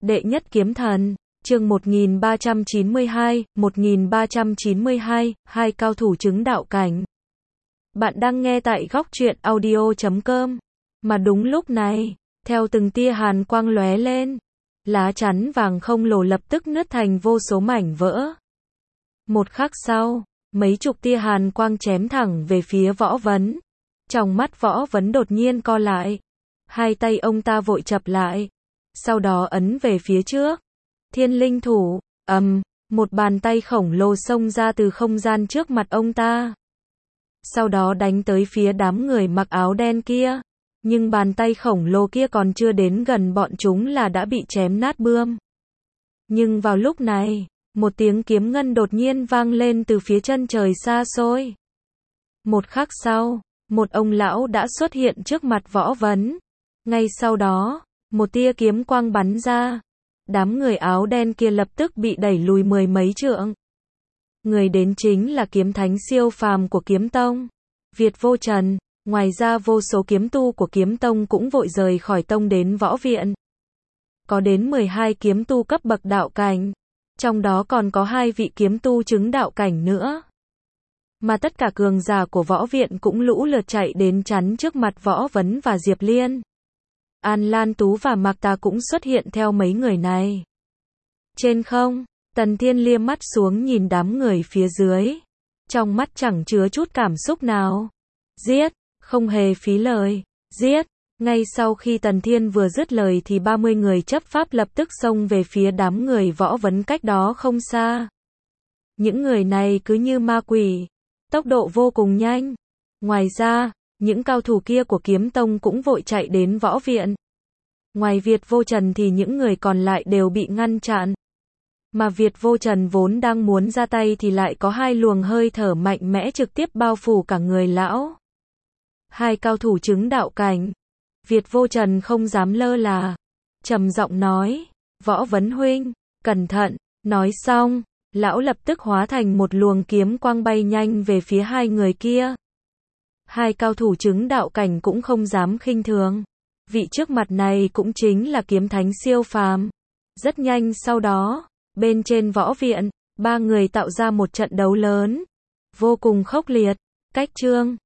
Đệ nhất kiếm thần, chương 1392, hai cao thủ chứng đạo cảnh. Bạn đang nghe tại góc truyện audio.com. Mà đúng lúc này, theo từng tia hàn quang lóe lên, lá chắn vàng không lồ lập tức nứt thành vô số mảnh vỡ. Một khắc sau, mấy chục tia hàn quang chém thẳng về phía Võ Vấn. Trong mắt Võ Vấn đột nhiên co lại. Hai tay ông ta vội chập lại. Sau đó ấn về phía trước. Thiên linh thủ, một bàn tay khổng lồ xông ra từ không gian trước mặt ông ta. Sau đó đánh tới phía đám người mặc áo đen kia. Nhưng bàn tay khổng lồ kia còn chưa đến gần bọn chúng là đã bị chém nát bươm. Nhưng vào lúc này, một tiếng kiếm ngân đột nhiên vang lên từ phía chân trời xa xôi. Một khắc sau, một ông lão đã xuất hiện trước mặt Võ Vấn. Ngay sau đó, một tia kiếm quang bắn ra. Đám người áo đen kia lập tức bị đẩy lùi mười mấy trượng. Người đến chính là kiếm thánh siêu phàm của kiếm tông, Việt Vô Trần. Ngoài ra vô số kiếm tu của kiếm tông cũng vội rời khỏi tông đến võ viện. Có đến 12 kiếm tu cấp bậc đạo cảnh. Trong đó còn có 2 vị kiếm tu chứng đạo cảnh nữa. Mà tất cả cường giả của võ viện cũng lũ lượt chạy đến chắn trước mặt Võ Vấn và Diệp Liên. An Lan Tú và Mạc Tà cũng xuất hiện theo mấy người này. Trên không, Tần Thiên liếc mắt xuống nhìn đám người phía dưới. Trong mắt chẳng chứa chút cảm xúc nào. Giết, không hề phí lời. Giết. Ngay sau khi Tần Thiên vừa dứt lời thì 30 người chấp pháp lập tức xông về phía đám người Võ Vấn cách đó không xa. Những người này cứ như ma quỷ, tốc độ vô cùng nhanh. Ngoài ra, những cao thủ kia của kiếm tông cũng vội chạy đến võ viện. Ngoài Việt Vô Trần thì những người còn lại đều bị ngăn chặn. Mà Việt Vô Trần vốn đang muốn ra tay thì lại có 2 luồng hơi thở mạnh mẽ trực tiếp bao phủ cả người lão. 2 cao thủ chứng đạo cảnh. Việt Vô Trần không dám lơ là, trầm giọng nói, Võ Vấn huynh, cẩn thận. Nói xong, lão lập tức hóa thành một luồng kiếm quang bay nhanh về phía 2 người kia. 2 cao thủ chứng đạo cảnh cũng không dám khinh thường. Vị trước mặt này cũng chính là kiếm thánh siêu phàm. Rất nhanh sau đó, bên trên võ viện, 3 người tạo ra một trận đấu lớn, vô cùng khốc liệt. Cách chương